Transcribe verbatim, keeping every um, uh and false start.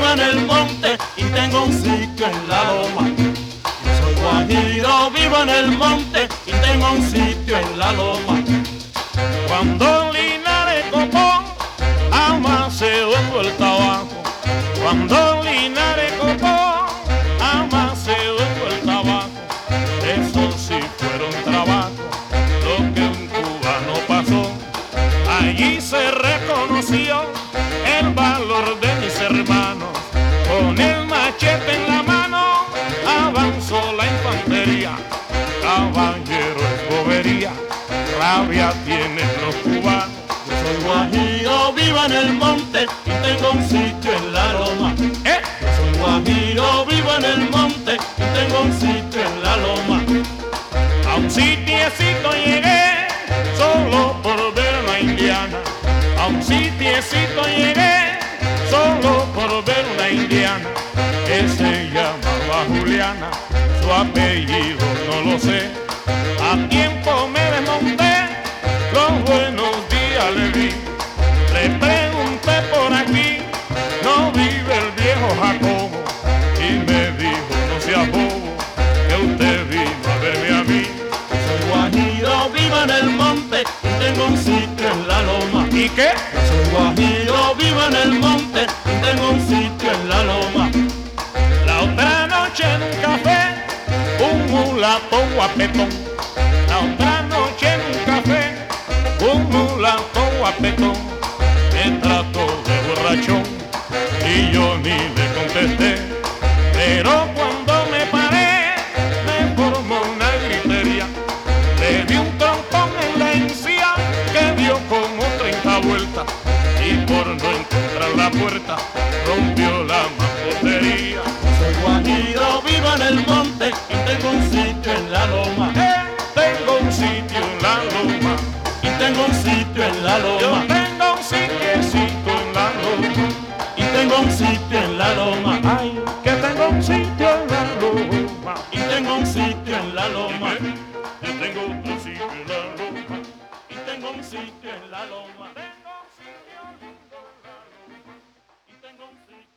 vivo en el monte y tengo un sitio en la loma. Yo soy guajiro, vivo en el monte y tengo un sitio en la loma. Cuando Linares copó, Amaseo en vuelta abajo. Cuando Linares copó, Amaseo en vuelta abajo. Eso sí fueron trabajos, lo que un cubano pasó. Allí se reconoció el valor de mis hermanos. Con el machete en la mano avanzó la infantería. Caballero es bobería, rabia tienen los cubanos. Yo soy guajiro, vivo en el monte y tengo un sitio en la loma. ¿Eh? Yo soy guajiro, vivo en el monte y tengo un sitio en la loma. A un sitiecito llegué solo por ver una indiana. A un sitiecito llegué solo por ver una indiana que se llamaba Juliana. Su apellido no lo sé. A tiempo me desmonté, los buenos días le vi. Le pregunté por aquí, no vive el viejo Jacobo. Y me dijo, no sea bobo, que usted vino a verme a mí. Soy guajiro, vivo en el monte y tengo un sitio en la loma. ¿Y qué? Soy guajiro, vivo en el monte y tengo un sitio en la loma. La otra noche en un café, un mulato guapetón. La otra noche en un café, un mulato guapetón me trató de borrachón y yo ni le contesté. Pero cuando me paré, me formó una gritería. Le di un trompón en la encía que dio como treinta vueltas y por no encontrar la puerta rompió la mampostería. Soy guajiro, vivo en el monte y tengo un sitio en la loma. Eh, tengo un sitio en la loma y tengo un sitio en la loma. Yo tengo un sitiecito en la loma y tengo un sitio en la loma. Ay, que tengo un sitio en la loma y tengo un sitio en la loma. Yo tengo otro sitio en la loma y tengo un sitio en la loma. Tengo un sitio lindo en la loma y tengo un sitio.